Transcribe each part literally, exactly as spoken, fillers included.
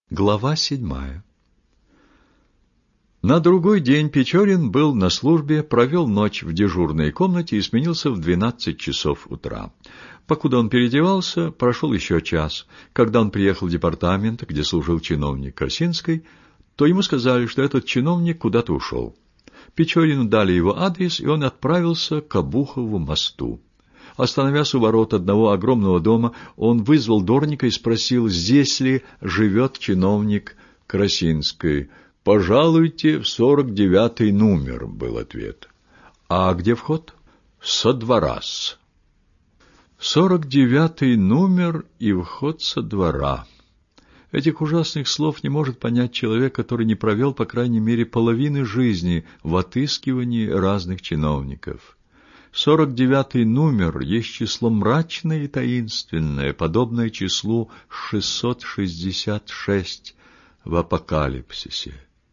Глава седьмая. На другой день Печорин был на службе, провел ночь в дежурной комнате и сменился в двенадцать часов утра. Покуда он переодевался, прошел еще час. Когда он приехал в департамент, где служил чиновник Красинской, то ему сказали, что этот чиновник куда-то ушел. Печорину дали его адрес, и он отправился к Обухову мосту. Остановясь у ворот одного огромного дома, он вызвал дворника и спросил, здесь ли живет чиновник Красинской. «Пожалуйте в сорок девятый номер», — был ответ. «А где вход?» «Со двора-с». «Сорок девятый номер и вход со двора». Этих ужасных слов не может понять человек, который не провел, по крайней мере, половины жизни в отыскивании разных чиновников. Сорок девятый номер есть число мрачное и таинственное, подобное числу шестьсот шестьдесят шесть в Апокалипсисе.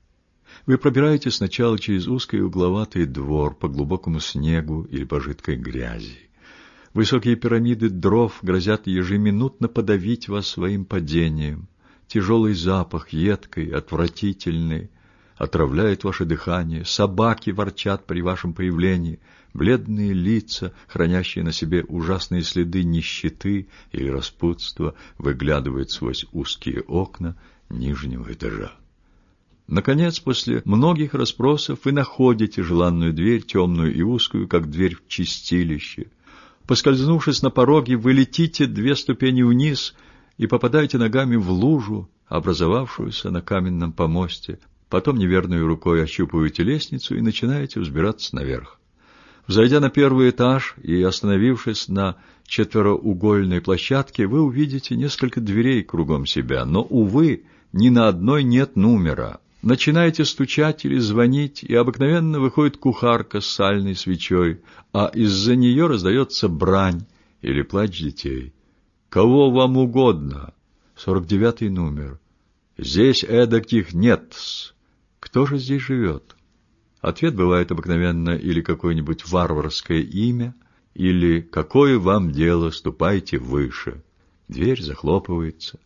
Вы пробираетесь сначала через узкий угловатый двор по глубокому снегу или по жидкой грязи. Высокие пирамиды дров грозят ежеминутно подавить вас своим падением. Тяжелый запах, едкий, отвратительный, отравляет ваше дыхание, собаки ворчат при вашем появлении, бледные лица, хранящие на себе ужасные следы нищеты или распутства, выглядывают сквозь узкие окна нижнего этажа. Наконец, после многих расспросов вы находите желанную дверь, темную и узкую, как дверь в чистилище. Поскользнувшись на пороге, вы летите две ступени вниз и попадаете ногами в лужу, образовавшуюся на каменном помосте. Потом неверной рукой ощупываете лестницу и начинаете взбираться наверх. Взойдя на первый этаж и остановившись на четвероугольной площадке, вы увидите несколько дверей кругом себя, но, увы, ни на одной нет номера. Начинаете стучать или звонить, и обыкновенно выходит кухарка с сальной свечой, а из-за нее раздается брань или плач детей. «Кого вам угодно?» «Сорок девятый номер». «Здесь эдаких нет-с». «Кто же здесь живет?» Ответ бывает обыкновенно или какое-нибудь варварское имя, или «какое вам дело, ступайте выше». Дверь захлопывается.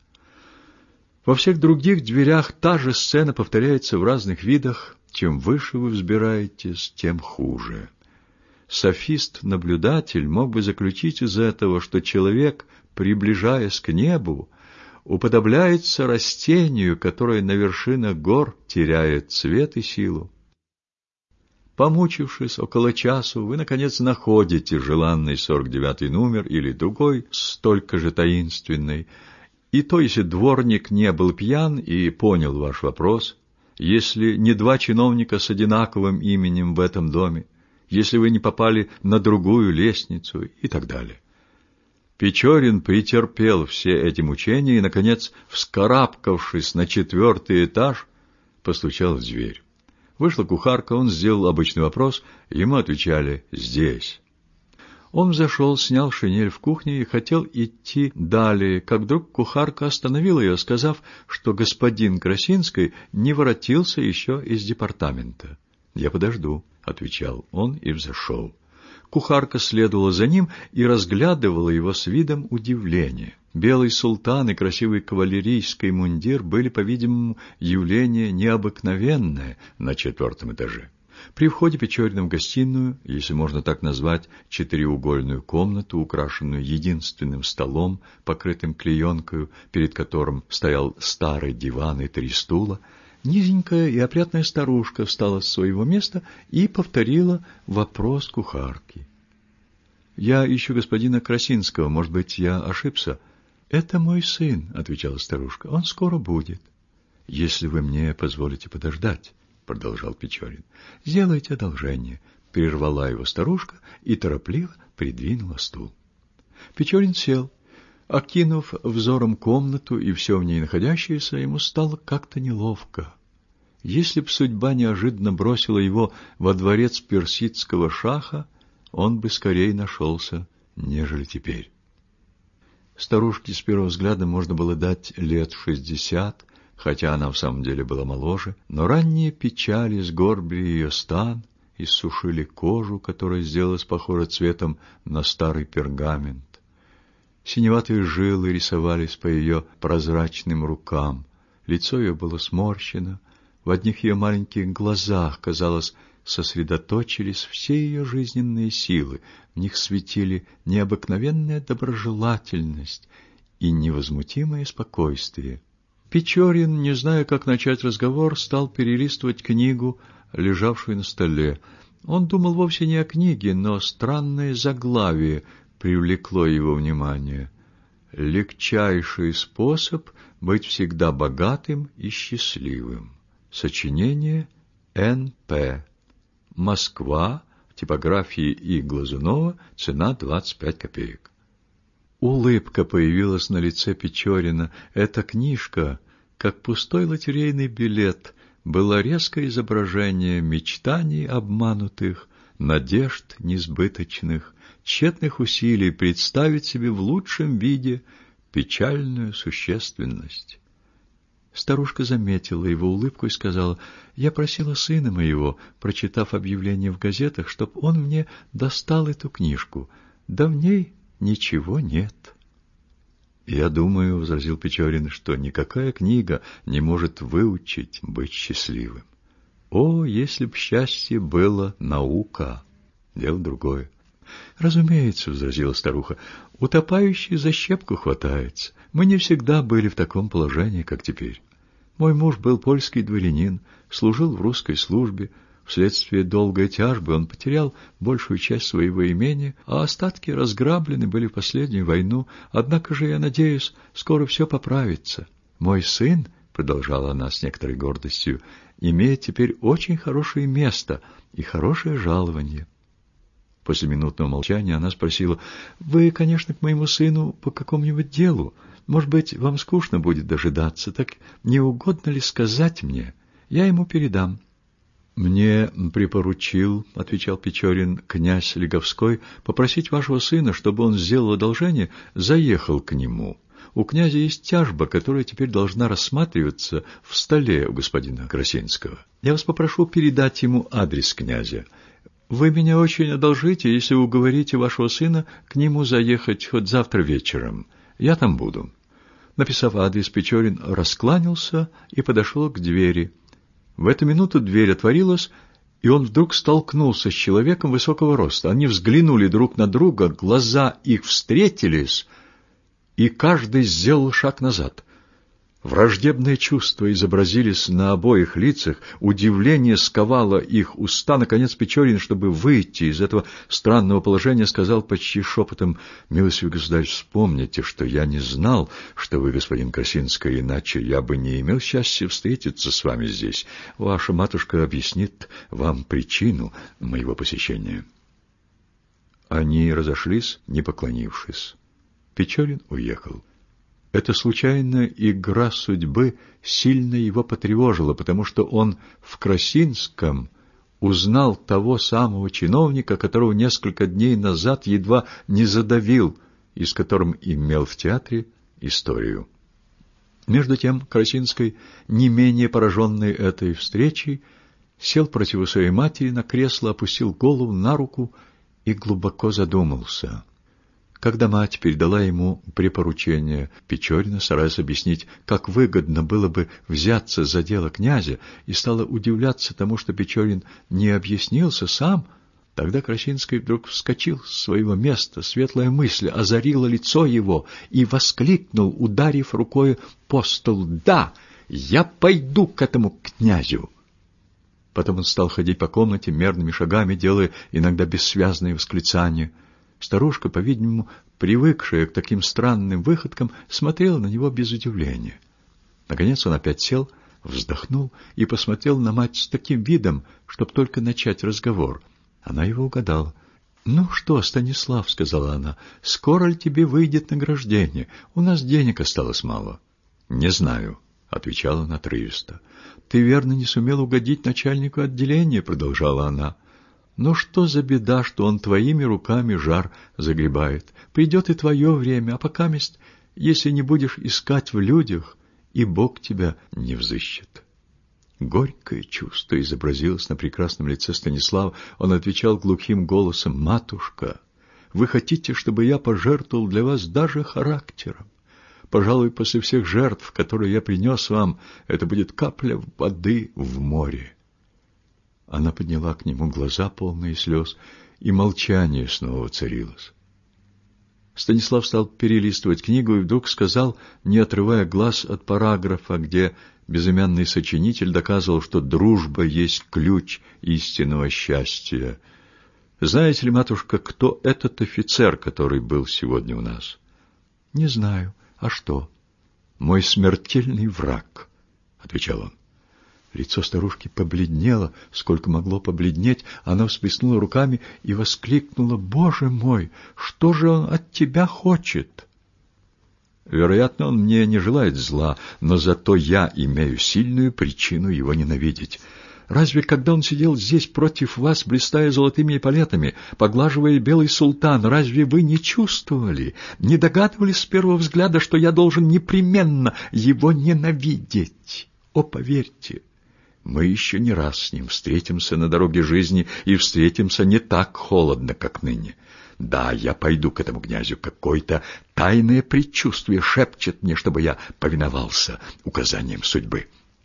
Во всех других дверях та же сцена повторяется в разных видах. Чем выше вы взбираетесь, тем хуже. Софист-наблюдатель мог бы заключить из этого, что человек, приближаясь к небу, уподобляется растению, которое на вершинах гор теряет цвет и силу. Помучившись около часу, вы, наконец, находите желанный сорок девятый номер или другой, столько же таинственный. И то, если дворник не был пьян и понял ваш вопрос, если не два чиновника с одинаковым именем в этом доме, если вы не попали на другую лестницу и так далее. Печорин претерпел все эти мучения и, наконец, вскарабкавшись на четвертый этаж, постучал в дверь. Вышла кухарка, он сделал обычный вопрос, ему отвечали «здесь». Он взошел, снял шинель в кухне и хотел идти далее, как вдруг кухарка остановила ее, сказав, что господин Красинской не воротился еще из департамента. «Я подожду», — отвечал он и взошел. Кухарка следовала за ним и разглядывала его с видом удивления. Белый султан и красивый кавалерийский мундир были, по-видимому, явление необыкновенное на четвертом этаже. При входе Печорина в гостиную, если можно так назвать, четыреугольную комнату, украшенную единственным столом, покрытым клеенкою, перед которым стоял старый диван и три стула, низенькая и опрятная старушка встала с своего места и повторила вопрос кухарки. «Я ищу господина Красинского, может быть, я ошибся?» «Это мой сын», — отвечала старушка, — «он скоро будет». «Если вы мне позволите подождать», — продолжал Печорин. «Сделайте одолжение», — прервала его старушка и торопливо придвинула стул. Печорин сел. Окинув взором комнату и все в ней находящееся, ему стало как-то неловко. Если б судьба неожиданно бросила его во дворец персидского шаха, он бы скорее нашелся, нежели теперь. Старушке с первого взгляда можно было дать лет шестьдесят, хотя она в самом деле была моложе, но ранние печали сгорбили ее стан, иссушили кожу, которая сделалась похожа цветом на старый пергамент. Синеватые жилы рисовались по ее прозрачным рукам, Лицо ее было сморщено, в одних ее маленьких глазах, казалось, сосредоточились все ее жизненные силы, в них светили необыкновенная доброжелательность и невозмутимое спокойствие. Печорин, не зная, как начать разговор, стал перелистывать книгу, лежавшую на столе. Он думал вовсе не о книге, но странное заглавие привлекло его внимание. «Легчайший способ быть всегда богатым и счастливым». Сочинение Н П Москва, в типографии И. Глазунова, цена двадцать пять копеек. Улыбка появилась на лице Печорина. Эта книжка, как пустой лотерейный билет, была резкое изображение мечтаний обманутых, надежд несбыточных, тщетных усилий представить себе в лучшем виде печальную существенность. Старушка заметила его улыбку и сказала: «Я просила сына моего, прочитав объявление в газетах, чтоб он мне достал эту книжку. Да в ней ничего нет». «Я думаю, — возразил Печорин, — что никакая книга не может выучить быть счастливым. О, если б счастье было наука! Дело другое». «Разумеется, — возразила старуха, — утопающий за щепку хватается. Мы не всегда были в таком положении, как теперь. Мой муж был польский дворянин, служил в русской службе. Вследствие долгой тяжбы он потерял большую часть своего имения, а остатки разграблены были в последнюю войну. Однако же, я надеюсь, скоро все поправится. Мой сын, — продолжала она с некоторой гордостью, — имеет теперь очень хорошее место и хорошее жалование». После минутного молчания она спросила: «Вы, конечно, к моему сыну по какому-нибудь делу? Может быть, вам скучно будет дожидаться? Так не угодно ли сказать мне? Я ему передам». «Мне припоручил, — отвечал Печорин, — князь Лиговской попросить вашего сына, чтобы он сделал одолжение, заехал к нему. У князя есть тяжба, которая теперь должна рассматриваться в столе у господина Красинского. Я вас попрошу передать ему адрес князя. Вы меня очень одолжите, если уговорите вашего сына к нему заехать хоть завтра вечером. Я там буду». Написав адрес, Печорин раскланялся и подошел к двери. В эту минуту дверь отворилась, и он вдруг столкнулся с человеком высокого роста. Они взглянули друг на друга, глаза их встретились, и каждый сделал шаг назад. Враждебные чувства изобразились на обоих лицах, удивление сковало их уста. Наконец Печорин, чтобы выйти из этого странного положения, сказал почти шепотом: «Милостивый государь, вспомните, что я не знал, что вы, господин Красинский, иначе я бы не имел счастья встретиться с вами здесь. Ваша матушка объяснит вам причину моего посещения». Они разошлись, не поклонившись. Печорин уехал. Эта случайная игра судьбы сильно его потревожила, потому что он в Красинском узнал того самого чиновника, которого несколько дней назад едва не задавил и с которым имел в театре историю. Между тем Красинский, не менее пораженный этой встречей, сел против своей матери на кресло, опустил голову на руку и глубоко задумался. Когда мать передала ему припоручение Печорина, стараясь объяснить, как выгодно было бы взяться за дело князя, и стала удивляться тому, что Печорин не объяснился сам, тогда Красинский вдруг вскочил с своего места, светлая мысль озарила лицо его и воскликнул, ударив рукой по столу: «Да, я пойду к этому князю!» Потом он стал ходить по комнате мерными шагами, делая иногда бессвязные восклицания. Старушка, по-видимому, привыкшая к таким странным выходкам, смотрела на него без удивления. Наконец он опять сел, вздохнул и посмотрел на мать с таким видом, чтобы только начать разговор. Она его угадала. «Ну что, Станислав, — сказала она, — скоро ли тебе выйдет награждение? У нас денег осталось мало». «Не знаю», — отвечала она отрывисто. «Ты, верно, не сумел угодить начальнику отделения?» — продолжала она. «Но что за беда, что он твоими руками жар загребает? Придет и твое время, а покаместь, если не будешь искать в людях, и Бог тебя не взыщет». Горькое чувство изобразилось на прекрасном лице Станислава. Он отвечал глухим голосом: «Матушка, вы хотите, чтобы я пожертвовал для вас даже характером? Пожалуй, после всех жертв, которые я принес вам, это будет капля воды в море». Она подняла к нему глаза, полные слез, и молчание снова воцарилось. Станислав стал перелистывать книгу и вдруг сказал, не отрывая глаз от параграфа, где безымянный сочинитель доказывал, что дружба есть ключ истинного счастья: «Знаете ли, матушка, кто этот офицер, который был сегодня у нас?» «Не знаю. А что?» «Мой смертельный враг», — отвечал он. Лицо старушки побледнело, сколько могло побледнеть. Она всплеснула руками и воскликнула: «Боже мой, что же он от тебя хочет?» «Вероятно, он мне не желает зла, но зато я имею сильную причину его ненавидеть. Разве когда он сидел здесь против вас, блистая золотыми эполетами, поглаживая белый султан, разве вы не чувствовали, не догадывались с первого взгляда, что я должен непременно его ненавидеть? О, поверьте, мы еще не раз с ним встретимся на дороге жизни и встретимся не так холодно, как ныне. Да, я пойду к этому князю, какое-то тайное предчувствие шепчет мне, чтобы я повиновался указаниям судьбы».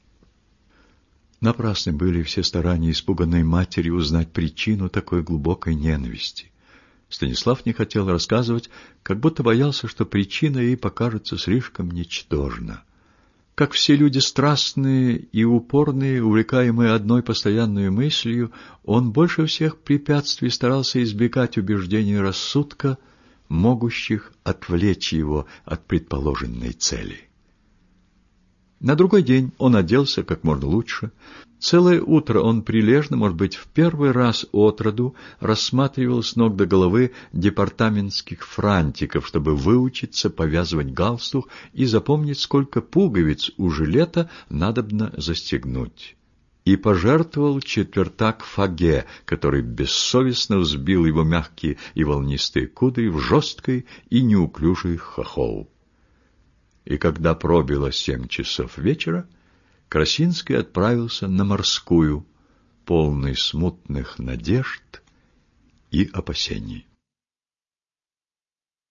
Напрасны были все старания испуганной матери узнать причину такой глубокой ненависти. Станислав не хотел рассказывать, как будто боялся, что причина ей покажется слишком ничтожна. Как все люди страстные и упорные, увлекаемые одной постоянной мыслью, он больше всех препятствий старался избегать убеждений рассудка, могущих отвлечь его от предположенной цели. На другой день он оделся как можно лучше. Целое утро он прилежно, может быть, в первый раз отроду, рассматривал с ног до головы департаментских франтиков, чтобы выучиться повязывать галстук и запомнить, сколько пуговиц у жилета надобно застегнуть. И пожертвовал четвертак фаге, который бессовестно взбил его мягкие и волнистые кудри в жесткой и неуклюжий хохол. И когда пробило семь часов вечера, Красинский отправился на морскую, полный смутных надежд и опасений.